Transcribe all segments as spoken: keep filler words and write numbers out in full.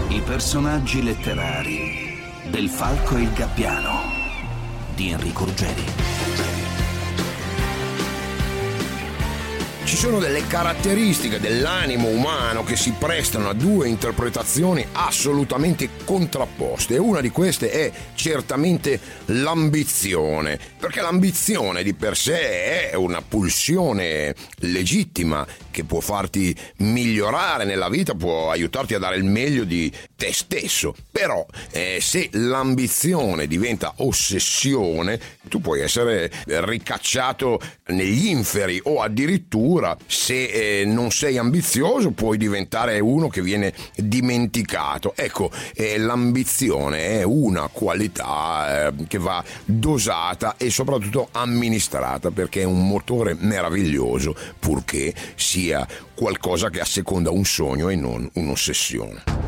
I personaggi letterari del Falco e il Gabbiano di Enrico Ruggeri. Ci sono delle caratteristiche dell'animo umano che si prestano a due interpretazioni assolutamente contrapposte, e una di queste è certamente l'ambizione, perché l'ambizione di per sé è una pulsione legittima che può farti migliorare nella vita, può aiutarti a dare il meglio di te stesso. Però eh, se l'ambizione diventa ossessione, tu puoi essere ricacciato negli inferi, o addirittura, se eh, non sei ambizioso, puoi diventare uno che viene dimenticato. Ecco, eh, l'ambizione è una qualità eh, che va dosata e soprattutto amministrata, perché è un motore meraviglioso, purché sia qualcosa che asseconda un sogno e non un'ossessione.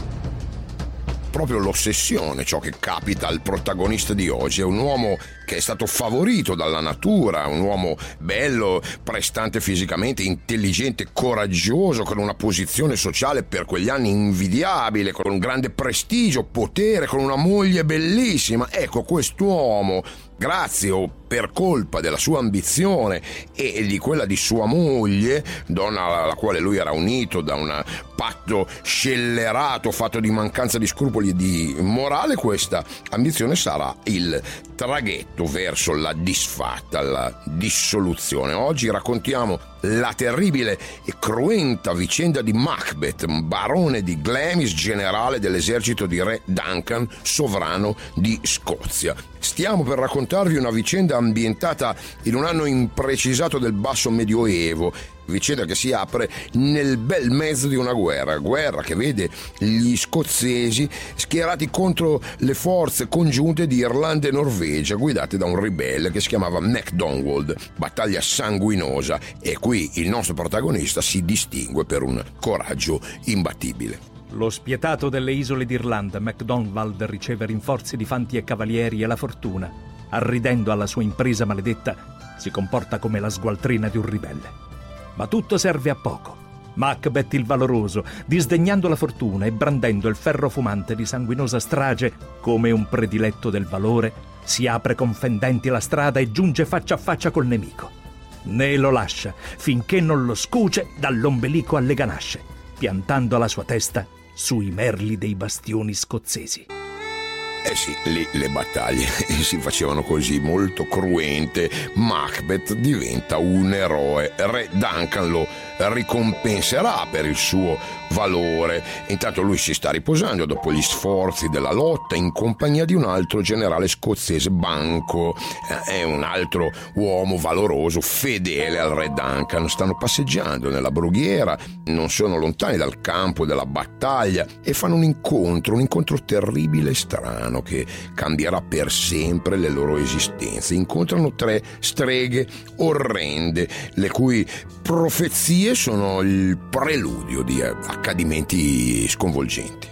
Proprio l'ossessione, ciò che capita al protagonista di oggi. È un uomo che è stato favorito dalla natura, un uomo bello, prestante fisicamente, intelligente, coraggioso, con una posizione sociale per quegli anni invidiabile, con un grande prestigio, potere, con una moglie bellissima. Ecco, quest'uomo, grazie o per colpa della sua ambizione e di quella di sua moglie, donna alla quale lui era unito da un patto scellerato fatto di mancanza di scrupoli e di morale, questa ambizione sarà il traghetto verso la disfatta, la dissoluzione. Oggi raccontiamo la terribile e cruenta vicenda di Macbeth, barone di Glamis, generale dell'esercito di re Duncan, sovrano di Scozia. Stiamo per raccontarvi una vicenda ambientata in un anno imprecisato del basso medioevo, vicenda che si apre nel bel mezzo di una guerra, guerra che vede gli scozzesi schierati contro le forze congiunte di Irlanda e Norvegia, guidate da un ribelle che si chiamava MacDonald. Battaglia sanguinosa, e qui il nostro protagonista si distingue per un coraggio imbattibile. Lo spietato delle isole d'Irlanda, MacDonald, riceve rinforzi di fanti e cavalieri e la fortuna, arridendo alla sua impresa maledetta, si comporta come la sgualtrina di un ribelle. Ma tutto serve a poco. Macbeth il valoroso, disdegnando la fortuna e brandendo il ferro fumante di sanguinosa strage come un prediletto del valore, si apre con fendenti la strada e giunge faccia a faccia col nemico. Né lo lascia finché non lo scuce dall'ombelico alle ganasce, piantando la sua testa sui merli dei bastioni scozzesi. Eh sì, lì le battaglie si facevano così, molto cruente. Macbeth diventa un eroe, re Duncan lo ricompenserà per il suo valore. Intanto lui si sta riposando dopo gli sforzi della lotta in compagnia di un altro generale scozzese, Banco. È un altro uomo valoroso, fedele al re Duncan. Stanno passeggiando nella brughiera, non sono lontani dal campo della battaglia, e fanno un incontro, un incontro terribile e strano che cambierà per sempre le loro esistenze. Incontrano tre streghe orrende, le cui profezie sono il preludio di accadimenti sconvolgenti.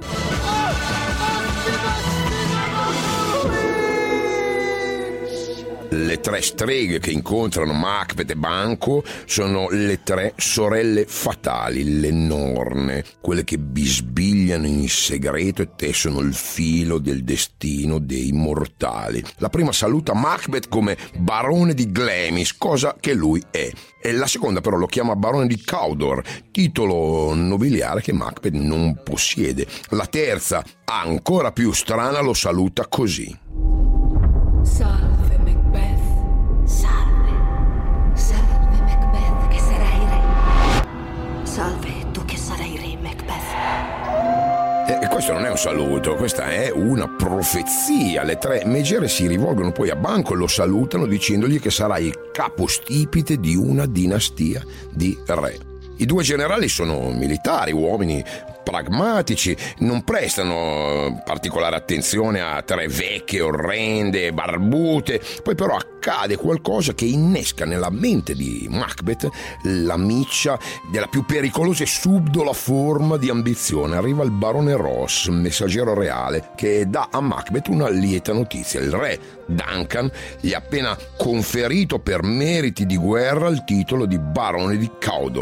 Le tre streghe che incontrano Macbeth e Banco sono le tre sorelle fatali, le Norne, quelle che bisbigliano in segreto e tessono il filo del destino dei mortali. La prima saluta Macbeth come barone di Glamis, cosa che lui è. E la seconda però lo chiama barone di Cawdor, titolo nobiliare che Macbeth non possiede. La terza, ancora più strana, lo saluta così: Salve Macbeth. Salve. Salve Macbeth, che sarai re. Salve tu che sarai re, Macbeth. E questo non è un saluto, questa è una profezia. Le tre megere si rivolgono poi a Banco e lo salutano dicendogli che sarà il capostipite di una dinastia di re. I due generali sono militari, uomini pragmatici, non prestano particolare attenzione a tre vecchie orrende, barbute. Poi però accade qualcosa che innesca nella mente di Macbeth la miccia della più pericolosa e subdola forma di ambizione. Arriva il barone Ross, messaggero reale, che dà a Macbeth una lieta notizia. Il re Duncan gli ha appena conferito per meriti di guerra il titolo di barone di Cawdor.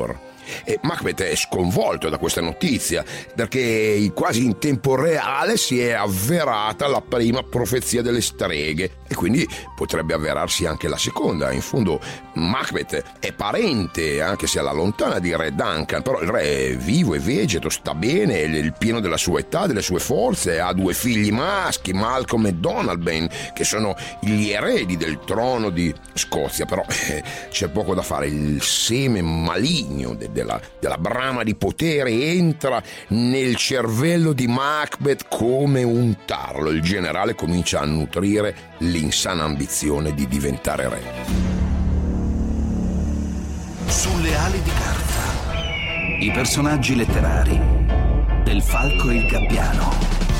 E Macbeth è sconvolto da questa notizia, perché quasi in tempo reale si è avverata la prima profezia delle streghe e quindi potrebbe avverarsi anche la seconda. In fondo Macbeth è parente, anche se alla lontana, di Re Duncan, però il re è vivo e vegeto, sta bene, è il pieno della sua età, delle sue forze, ha due figli maschi, Malcolm e Donalbain, che sono gli eredi del trono di Scozia. Però eh, c'è poco da fare, il seme maligno de- della, della brama di potere entra nel cervello di Macbeth come un tarlo. Il generale comincia a nutrire l'insana ambizione di diventare re. Sulle ali di carta, i personaggi letterari del Falco e il Gabbiano.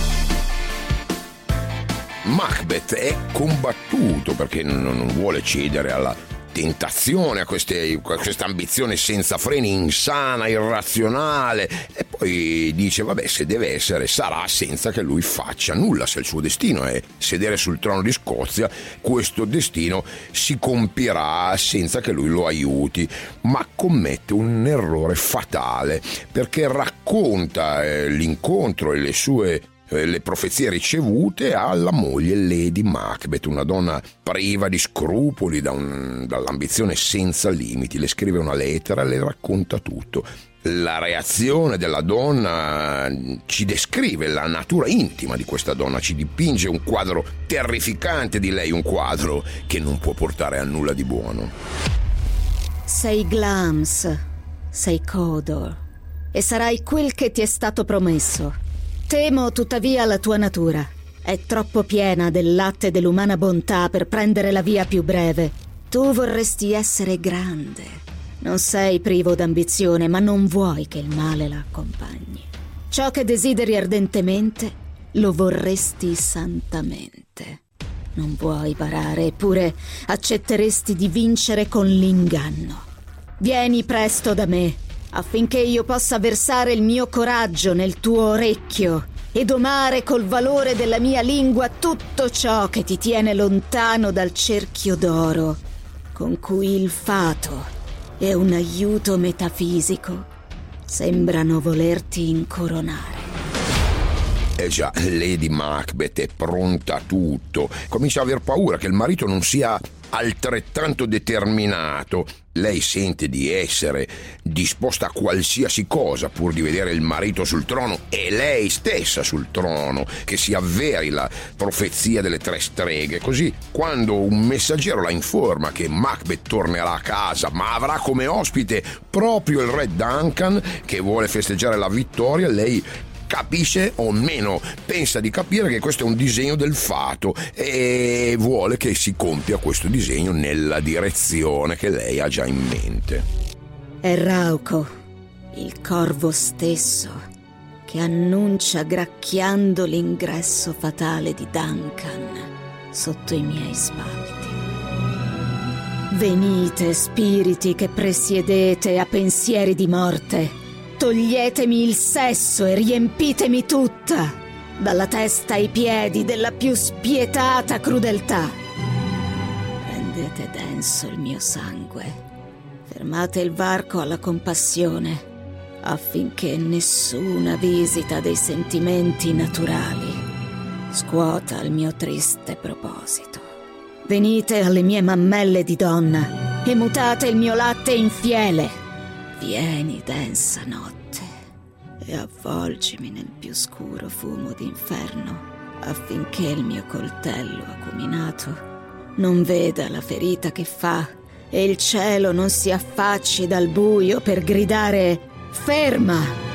Macbeth è combattuto perché non vuole cedere alla tentazione, a, queste, a questa ambizione senza freni, insana, irrazionale, e poi dice vabbè, se deve essere sarà, senza che lui faccia nulla. Se il suo destino è sedere sul trono di Scozia, questo destino si compirà senza che lui lo aiuti. Ma commette un errore fatale, perché racconta eh, l'incontro e le sue le profezie ricevute alla moglie Lady Macbeth, una donna priva di scrupoli, da un, dall'ambizione senza limiti. Le scrive una lettera e le racconta tutto. La reazione della donna ci descrive la natura intima di questa donna, ci dipinge un quadro terrificante di lei, un quadro che non può portare a nulla di buono. Sei Glams, sei Cawdor, e sarai quel che ti è stato promesso. Temo tuttavia la tua natura. È troppo piena del latte dell'umana bontà per prendere la via più breve. Tu vorresti essere grande. Non sei privo d'ambizione, ma non vuoi che il male la accompagni. Ciò che desideri ardentemente lo vorresti santamente. Non vuoi barare, eppure accetteresti di vincere con l'inganno. Vieni presto da me, affinché io possa versare il mio coraggio nel tuo orecchio e domare col valore della mia lingua tutto ciò che ti tiene lontano dal cerchio d'oro, con cui il fato e un aiuto metafisico sembrano volerti incoronare. Eh già, Lady Macbeth è pronta a tutto. Comincia a aver paura che il marito non sia altrettanto determinato. Lei sente di essere disposta a qualsiasi cosa pur di vedere il marito sul trono e lei stessa sul trono, che si avveri la profezia delle tre streghe. Così, quando un messaggero la informa che Macbeth tornerà a casa, ma avrà come ospite proprio il re Duncan, che vuole festeggiare la vittoria, lei capisce, o meno pensa di capire, che questo è un disegno del fato e vuole che si compia questo disegno nella direzione che lei ha già in mente. È Rauco, il corvo stesso, che annuncia gracchiando l'ingresso fatale di Duncan sotto i miei spalti. Venite, spiriti che presiedete a pensieri di morte, toglietemi il sesso e riempitemi tutta, dalla testa ai piedi, della più spietata crudeltà. Rendete denso il mio sangue, fermate il varco alla compassione, affinché nessuna visita dei sentimenti naturali scuota il mio triste proposito. Venite alle mie mammelle di donna e mutate il mio latte in fiele. Vieni, densa notte, e avvolgimi nel più scuro fumo d'inferno, affinché il mio coltello acuminato non veda la ferita che fa e il cielo non si affacci dal buio per gridare «Ferma!».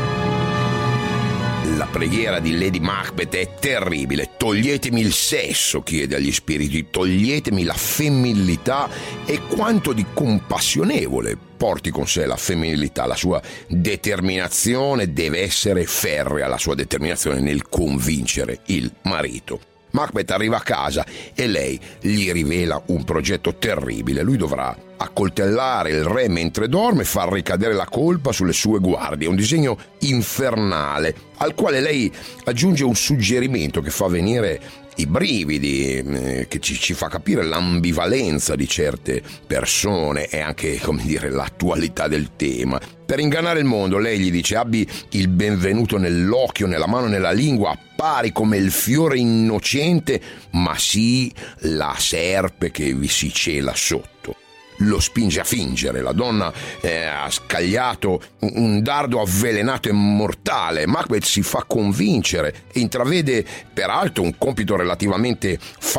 La preghiera di Lady Macbeth è terribile. Toglietemi il sesso, chiede agli spiriti, toglietemi la femminilità e quanto di compassionevole porti con sé la femminilità. La sua determinazione deve essere ferrea, la sua determinazione nel convincere il marito. Macbeth arriva a casa e lei gli rivela un progetto terribile. Lui dovrà accoltellare il re mentre dorme e far ricadere la colpa sulle sue guardie. Un disegno infernale al quale lei aggiunge un suggerimento che fa venire i brividi, eh, che ci, ci fa capire l'ambivalenza di certe persone e anche, come dire, l'attualità del tema. Per ingannare il mondo, lei gli dice: abbi il benvenuto nell'occhio, nella mano, nella lingua, appari come il fiore innocente, ma sii la serpe che vi si cela sotto. Lo spinge a fingere. La donna eh, ha scagliato un dardo avvelenato e mortale. Macbeth si fa convincere e intravede peraltro un compito relativamente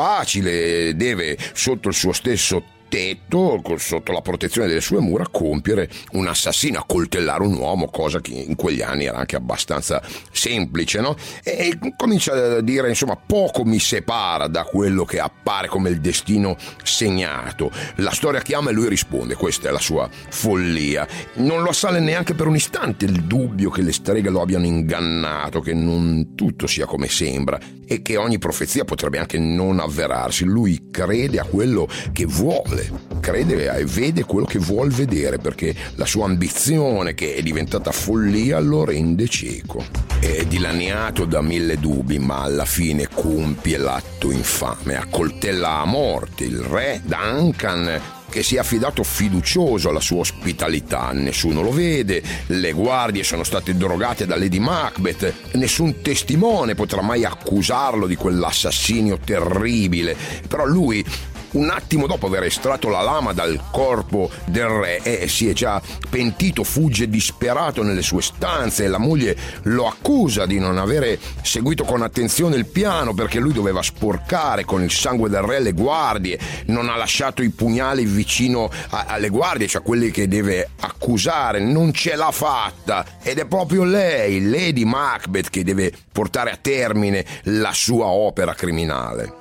facile. Deve, sotto il suo stesso tetto, sotto la protezione delle sue mura, compiere un assassino, accoltellare un uomo, cosa che in quegli anni era anche abbastanza semplice, no? E comincia a dire, insomma, poco mi separa da quello che appare come il destino segnato. La storia chiama e lui risponde. Questa è la sua follia. Non lo assale neanche per un istante il dubbio che le streghe lo abbiano ingannato, che non tutto sia come sembra e che ogni profezia potrebbe anche non avverarsi. Lui crede a quello che vuole, crede e vede quello che vuol vedere, perché la sua ambizione, che è diventata follia, lo rende cieco. È dilaniato da mille dubbi, ma alla fine compie l'atto infame, accoltella a morte il re Duncan, che si è affidato fiducioso alla sua ospitalità. Nessuno lo vede, le guardie sono state drogate da Lady Macbeth, nessun testimone potrà mai accusarlo di quell'assassinio terribile. Però lui, un attimo dopo aver estratto la lama dal corpo del re, eh, si è già pentito, fugge disperato nelle sue stanze e la moglie lo accusa di non avere seguito con attenzione il piano, perché lui doveva sporcare con il sangue del re le guardie, non ha lasciato i pugnali vicino a, alle guardie, cioè quelli che deve accusare, non ce l'ha fatta, ed è proprio lei, Lady Macbeth, che deve portare a termine la sua opera criminale.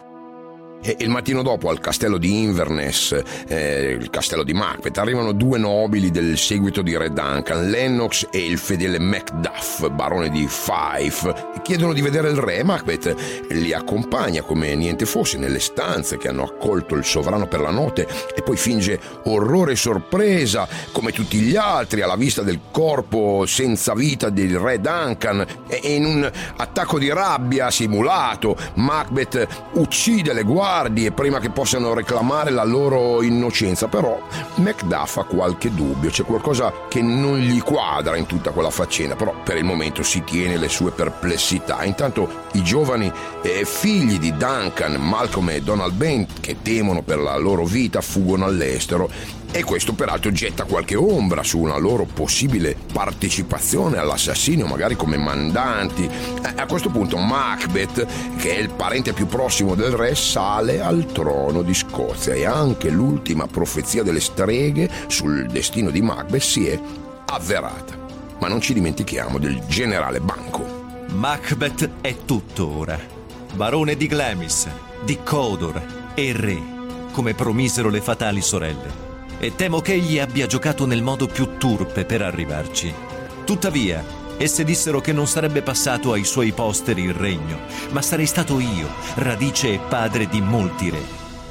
E il mattino dopo, al castello di Inverness, eh, il castello di Macbeth, arrivano due nobili del seguito di Re Duncan, Lennox e il fedele Macduff, barone di Fife, e chiedono di vedere il re. Macbeth li accompagna come niente fosse nelle stanze che hanno accolto il sovrano per la notte e poi finge orrore e sorpresa, come tutti gli altri, alla vista del corpo senza vita del re Duncan, e in un attacco di rabbia simulato Macbeth uccide le guardie prima che possano reclamare la loro innocenza. Però Macduff ha qualche dubbio, c'è qualcosa che non gli quadra in tutta quella faccenda, però per il momento si tiene le sue perplessità. Intanto i giovani eh, figli di Duncan, Malcolm e Donald Bane, che temono per la loro vita, fuggono all'estero, e questo peraltro getta qualche ombra su una loro possibile partecipazione all'assassinio, magari come mandanti. Eh, a questo punto Macbeth, che è il parente più prossimo del re, sale al trono di Scozia, e anche l'ultima profezia delle streghe sul destino di Macbeth si è avverata. Ma non ci dimentichiamo del generale Banquo. Macbeth è tutto ora. Barone di Glamis, di Cawdor e re, come promisero le fatali sorelle. E temo che egli abbia giocato nel modo più turpe per arrivarci. Tuttavia, esse dissero che non sarebbe passato ai suoi posteri il regno, ma sarei stato io, radice e padre di molti re.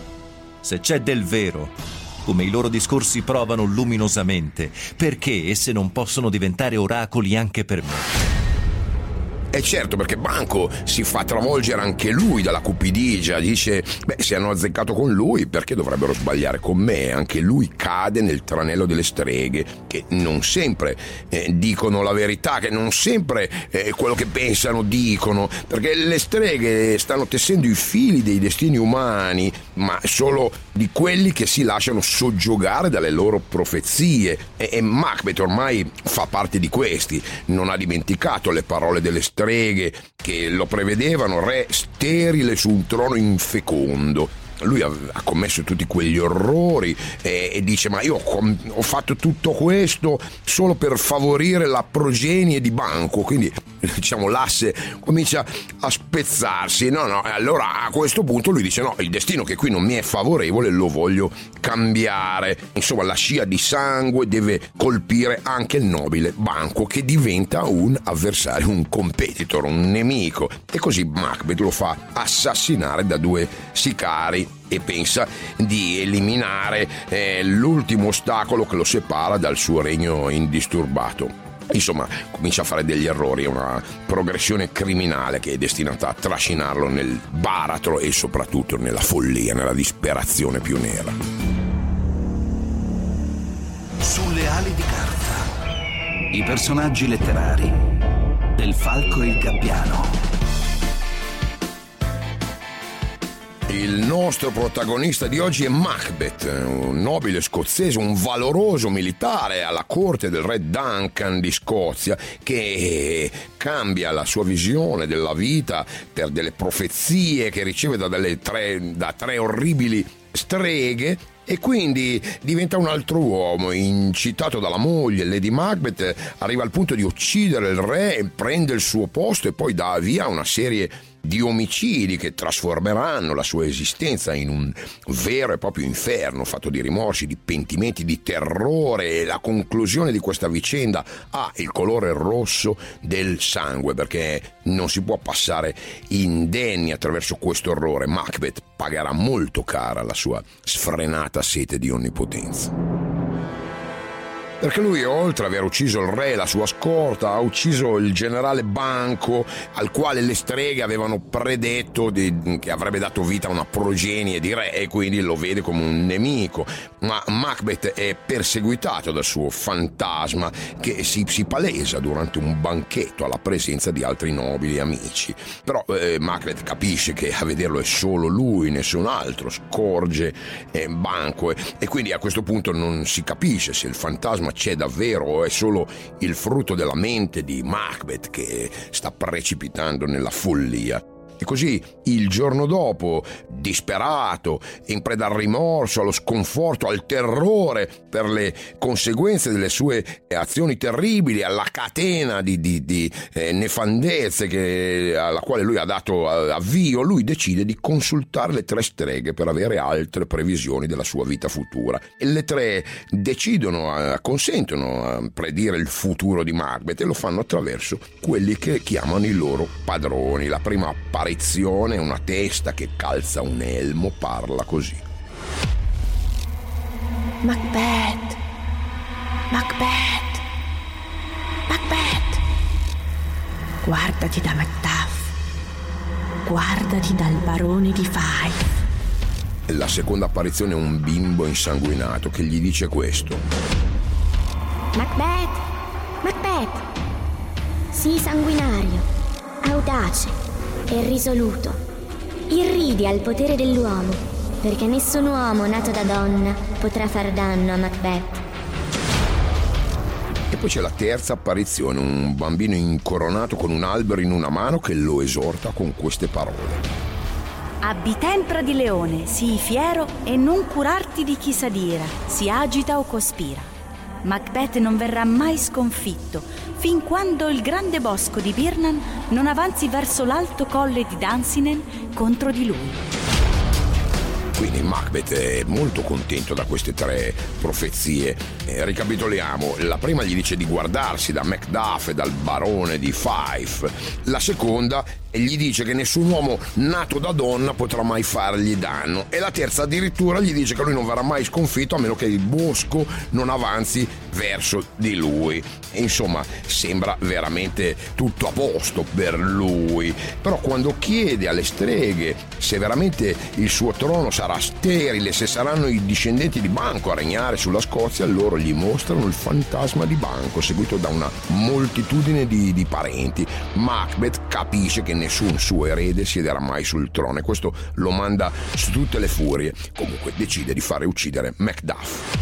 Se c'è del vero, come i loro discorsi provano luminosamente, perché esse non possono diventare oracoli anche per me? E certo, perché Banquo si fa travolgere anche lui dalla cupidigia, dice: beh, se hanno azzeccato con lui, perché dovrebbero sbagliare con me? Anche lui cade nel tranello delle streghe, che non sempre eh, dicono la verità, che non sempre eh, quello che pensano dicono, perché le streghe stanno tessendo i fili dei destini umani, ma solo di quelli che si lasciano soggiogare dalle loro profezie, e, e Macbeth ormai fa parte di questi. Non ha dimenticato le parole delle streghe che lo prevedevano, re sterile su un trono infecondo. Lui ha, ha commesso tutti quegli orrori e, e dice: ma io ho, ho fatto tutto questo solo per favorire la progenie di Banquo. Quindi, diciamo, l'asse comincia a spezzarsi. No, no, allora a questo punto lui dice: no, il destino che qui non mi è favorevole lo voglio cambiare. Insomma, la scia di sangue deve colpire anche il nobile Banquo, che diventa un avversario, un competitor, un nemico. E così Macbeth lo fa assassinare da due sicari e pensa di eliminare eh, l'ultimo ostacolo che lo separa dal suo regno indisturbato. Insomma, comincia a fare degli errori, è una progressione criminale che è destinata a trascinarlo nel baratro e soprattutto nella follia, nella disperazione più nera. Sulle ali di carta. I personaggi letterari del Falco e il Gabbiano. Il nostro protagonista di oggi è Macbeth, un nobile scozzese, un valoroso militare alla corte del re Duncan di Scozia, che cambia la sua visione della vita per delle profezie che riceve da, delle tre, da tre orribili streghe, e quindi diventa un altro uomo. Incitato dalla moglie, Lady Macbeth arriva al punto di uccidere il re e prende il suo posto, e poi dà via una serie di omicidi che trasformeranno la sua esistenza in un vero e proprio inferno, fatto di rimorsi, di pentimenti, di terrore. E la conclusione di questa vicenda ha il colore rosso del sangue, perché non si può passare indenni attraverso questo orrore. Macbeth pagherà molto cara la sua sfrenata sete di onnipotenza. Perché lui, oltre ad aver ucciso il re e la sua scorta, ha ucciso il generale Banco, al quale le streghe avevano predetto di, che avrebbe dato vita a una progenie di re, e quindi lo vede come un nemico. Ma Macbeth è perseguitato dal suo fantasma, che si, si palesa durante un banchetto alla presenza di altri nobili amici. Però eh, Macbeth capisce che a vederlo è solo lui, nessun altro. Scorge eh, Banco, e, e quindi a questo punto non si capisce se il fantasma c'è davvero o è solo il frutto della mente di Macbeth che sta precipitando nella follia. E così il giorno dopo, disperato, in preda al rimorso, allo sconforto, al terrore per le conseguenze delle sue azioni terribili, alla catena di, di, di eh, nefandezze che, alla quale lui ha dato avvio, lui decide di consultare le tre streghe per avere altre previsioni della sua vita futura. E le tre decidono, eh, consentono a predire il futuro di Macbeth, e lo fanno attraverso quelli che chiamano i loro padroni. La prima apparizione, una testa che calza un elmo, parla così: Macbeth, Macbeth, Macbeth, guardati da Macduff, guardati dal barone di Fife. La seconda apparizione è un bimbo insanguinato che gli dice questo: Macbeth, Macbeth, sii sanguinario, audace e risoluto. Irridi al potere dell'uomo, perché nessun uomo nato da donna potrà far danno a Macbeth. E poi c'è la terza apparizione, un bambino incoronato con un albero in una mano che lo esorta con queste parole: Abbi tempra di leone, sii fiero e non curarti di chi s'adira, si agita o cospira. Macbeth non verrà mai sconfitto fin quando il grande bosco di Birnan non avanzi verso l'alto colle di Dunsinen contro di lui. Quindi Macbeth è molto contento da queste tre profezie. Eh, ricapitoliamo: la prima gli dice di guardarsi da Macduff e dal barone di Fife. La seconda gli dice che nessun uomo nato da donna potrà mai fargli danno. E la terza addirittura gli dice che lui non verrà mai sconfitto a meno che il bosco non avanzi verso di lui. E insomma, sembra veramente tutto a posto per lui. Però quando chiede alle streghe se veramente il suo trono sarà sterile, se saranno i discendenti di Banco a regnare sulla Scozia, loro gli mostrano il fantasma di Banco, seguito da una moltitudine di, di parenti. Macbeth capisce che nessun suo erede siederà mai sul trono, e questo lo manda su tutte le furie. Comunque decide di fare uccidere Macduff.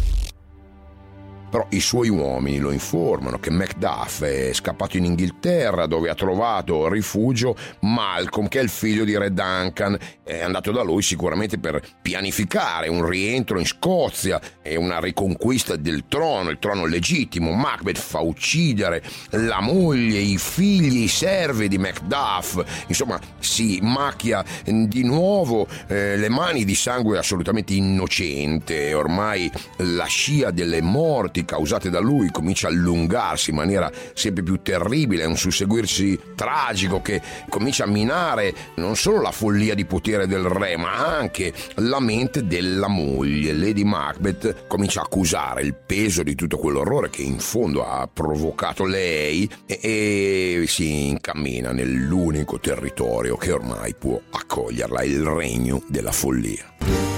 Però i suoi uomini lo informano che Macduff è scappato in Inghilterra, dove ha trovato rifugio Malcolm, che è il figlio di Re Duncan. È andato da lui sicuramente per pianificare un rientro in Scozia e una riconquista del trono, il trono legittimo. Macbeth fa uccidere la moglie, i figli, i servi di Macduff. Insomma, si macchia di nuovo eh, le mani di sangue assolutamente innocente. Ormai la scia delle morti morti causate da lui comincia a allungarsi in maniera sempre più terribile, è un susseguirsi tragico che comincia a minare non solo la follia di potere del re, ma anche la mente della moglie. Lady Macbeth comincia a accusare il peso di tutto quell'orrore che in fondo ha provocato lei e, e si incammina nell'unico territorio che ormai può accoglierla, il regno della follia.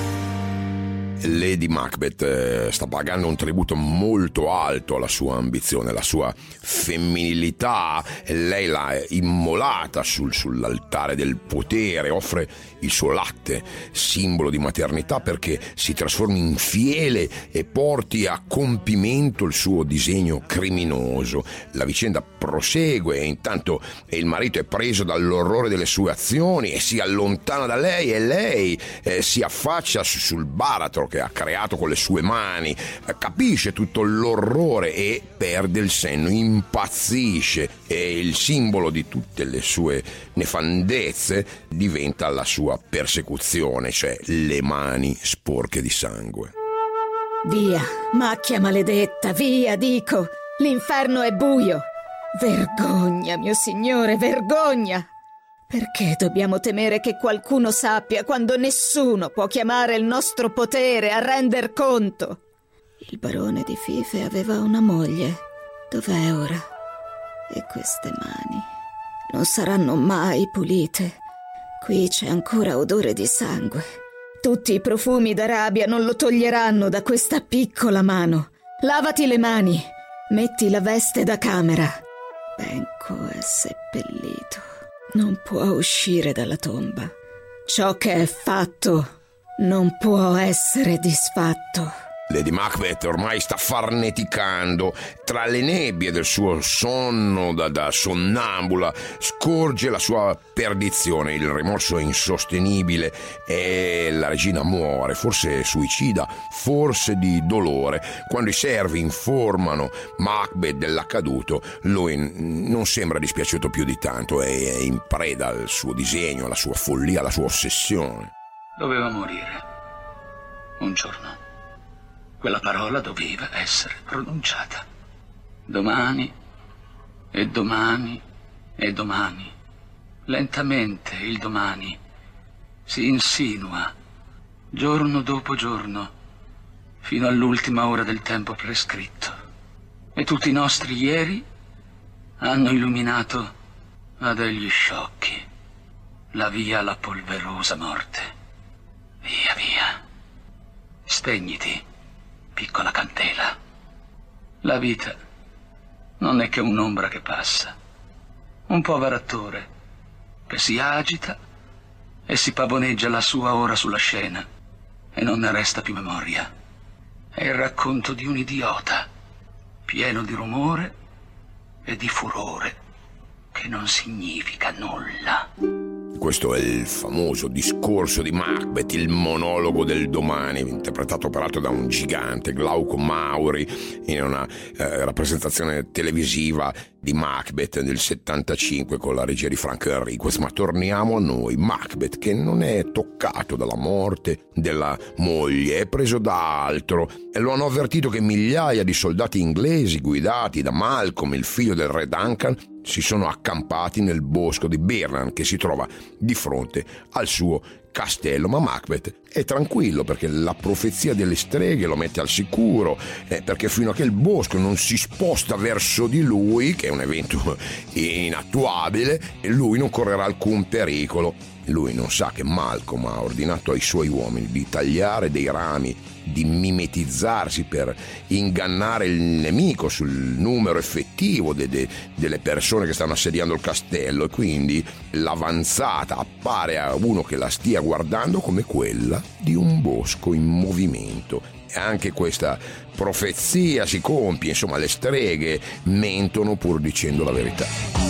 Lady Macbeth sta pagando un tributo molto alto alla sua ambizione, alla sua femminilità. Lei l'ha immolata sul, sull'altare del potere, offre il suo latte, simbolo di maternità, perché si trasformi in fiele e porti a compimento il suo disegno criminoso. La vicenda prosegue e intanto il marito è preso dall'orrore delle sue azioni e si allontana da lei, e lei eh, si affaccia sul baratro che ha creato con le sue mani, capisce tutto l'orrore e perde il senno, impazzisce, e il simbolo di tutte le sue nefandezze diventa la sua persecuzione, cioè le mani sporche di sangue. Via, macchia maledetta, via, dico! L'inferno è buio! Vergogna, mio signore, vergogna! Perché dobbiamo temere che qualcuno sappia quando nessuno può chiamare il nostro potere a render conto? Il barone di Fife aveva una moglie. Dov'è ora? E queste mani non saranno mai pulite. Qui c'è ancora odore di sangue. Tutti i profumi d'Arabia non lo toglieranno da questa piccola Lavati le mani, metti la veste da camera. Benco è seppellito. Non può uscire dalla tomba. Ciò che è fatto non può essere disfatto. Lady Macbeth ormai sta farneticando. Tra le nebbie del suo sonno da, da sonnambula scorge la sua perdizione. Il rimorso è insostenibile e la regina muore, forse suicida, forse di dolore. Quando i servi informano Macbeth dell'accaduto, lui non sembra dispiaciuto più di tanto, è in preda al suo disegno, alla sua follia, alla sua ossessione. Doveva morire un giorno. Quella parola doveva essere pronunciata. Domani, e domani, e domani. Lentamente il domani si insinua, giorno dopo giorno, fino all'ultima ora del tempo prescritto. E tutti i nostri ieri hanno illuminato a degli sciocchi la via alla polverosa morte. Via, via. Spegniti, piccola candela. La vita non è che un'ombra che passa, un povero attore che si agita e si pavoneggia la sua ora sulla scena e non ne resta più memoria. È il racconto di un idiota pieno di rumore e di furore che non significa nulla. Questo è il famoso discorso di Macbeth, il monologo del domani, interpretato peraltro da un gigante, Glauco Mauri, in una eh, rappresentazione televisiva di Macbeth del settantacinque con la regia di Frank Henriquez. Ma torniamo a noi. Macbeth, che non è toccato dalla morte della moglie, è preso da altro, e lo hanno avvertito che migliaia di soldati inglesi guidati da Malcolm, il figlio del re Duncan, si sono accampati nel bosco di Birnam, che si trova di fronte al suo castello. Ma Macbeth è tranquillo, perché la profezia delle streghe lo mette al sicuro, eh, perché fino a che il bosco non si sposta verso di lui, che è un evento inattuabile, lui non correrà alcun pericolo. Lui non sa che Malcolm ha ordinato ai suoi uomini di tagliare dei rami, di mimetizzarsi per ingannare il nemico sul numero effettivo de, de, delle persone che stanno assediando il castello, e quindi l'avanzata appare a uno che la stia guardando come quella di un bosco in movimento. E anche questa profezia si compie, insomma le streghe mentono pur dicendo la verità.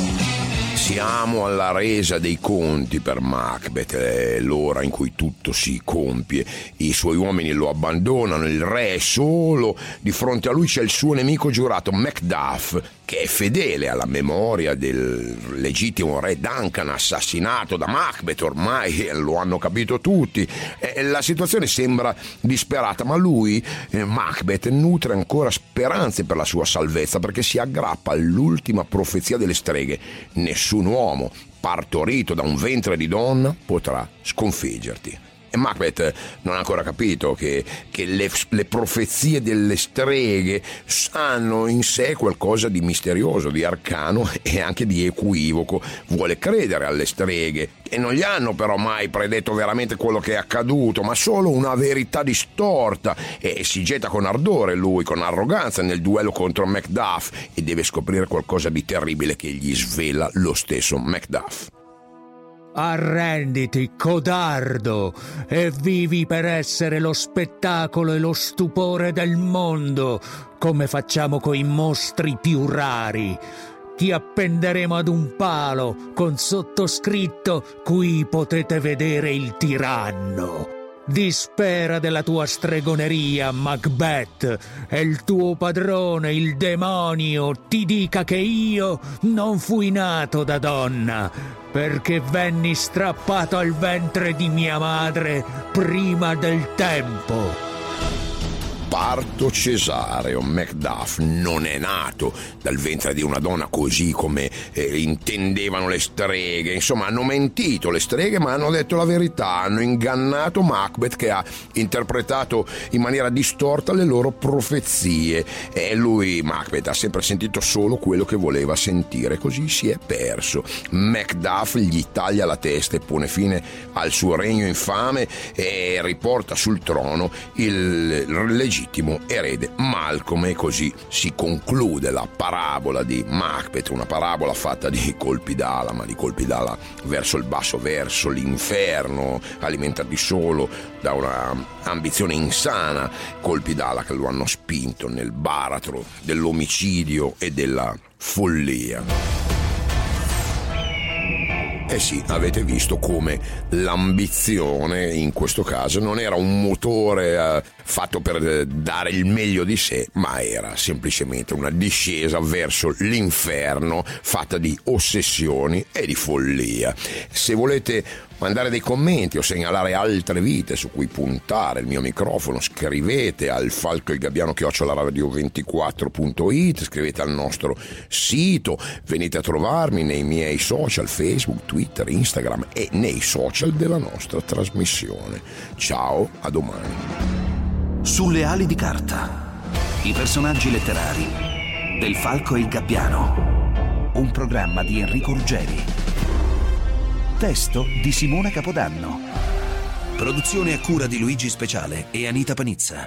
Siamo alla resa dei conti per Macbeth, è l'ora in cui tutto si compie. I suoi uomini lo abbandonano, il re è solo, di fronte a lui c'è il suo nemico giurato Macduff, che è fedele alla memoria del legittimo re Duncan assassinato da Macbeth, ormai lo hanno capito tutti. Eh, la situazione sembra disperata, ma lui, eh, Macbeth, nutre ancora speranze per la sua salvezza, perché si aggrappa all'ultima profezia delle streghe: nessun uomo partorito da un ventre di donna potrà sconfiggerti. E Macbeth non ha ancora capito che, che le, le profezie delle streghe hanno in sé qualcosa di misterioso, di arcano e anche di equivoco. Vuole credere alle streghe, e non gli hanno però mai predetto veramente quello che è accaduto, ma solo una verità distorta, e si getta con ardore lui, con arroganza, nel duello contro Macduff, e deve scoprire qualcosa di terribile che gli svela lo stesso Macduff. Arrenditi, codardo, e vivi per essere lo spettacolo e lo stupore del mondo, come facciamo coi mostri più rari. Ti appenderemo ad un palo con sottoscritto: qui potete vedere il tiranno. Dispera della tua stregoneria, Macbeth, e il tuo padrone, il demonio, ti dica che io non fui nato da donna, perché venni strappato al ventre di mia madre prima del tempo. Parto cesareo. Macduff non è nato dal ventre di una donna così come eh, intendevano le streghe. Insomma, hanno mentito le streghe, ma hanno detto la verità, hanno ingannato Macbeth, che ha interpretato in maniera distorta le loro profezie, e lui, Macbeth, ha sempre sentito solo quello che voleva sentire, così si è perso. Macduff gli taglia la testa e pone fine al suo regno infame e riporta sul trono il legittimo erede Malcolm, e così si conclude la parabola di Macbeth, una parabola fatta di colpi d'ala, ma di colpi d'ala verso il basso, verso l'inferno, alimentati solo da una ambizione insana, colpi d'ala che lo hanno spinto nel baratro dell'omicidio e della follia. Eh sì, avete visto come l'ambizione in questo caso non era un motore eh, fatto per eh, dare il meglio di sé, ma era semplicemente una discesa verso l'inferno fatta di ossessioni e di follia. Se volete mandare dei commenti o segnalare altre vite su cui puntare il mio microfono, scrivete al falco il gabbiano chiocciola radio ventiquattro punto it, scrivete al nostro sito, venite a trovarmi nei miei social Facebook, Twitter, Instagram e nei social della nostra trasmissione. Ciao, a domani. Sulle ali di carta, i personaggi letterari del Falco e il Gabbiano, un programma di Enrico Ruggeri. Testo di Simone Capodanno. Produzione a cura di Luigi Speciale e Anita Panizza.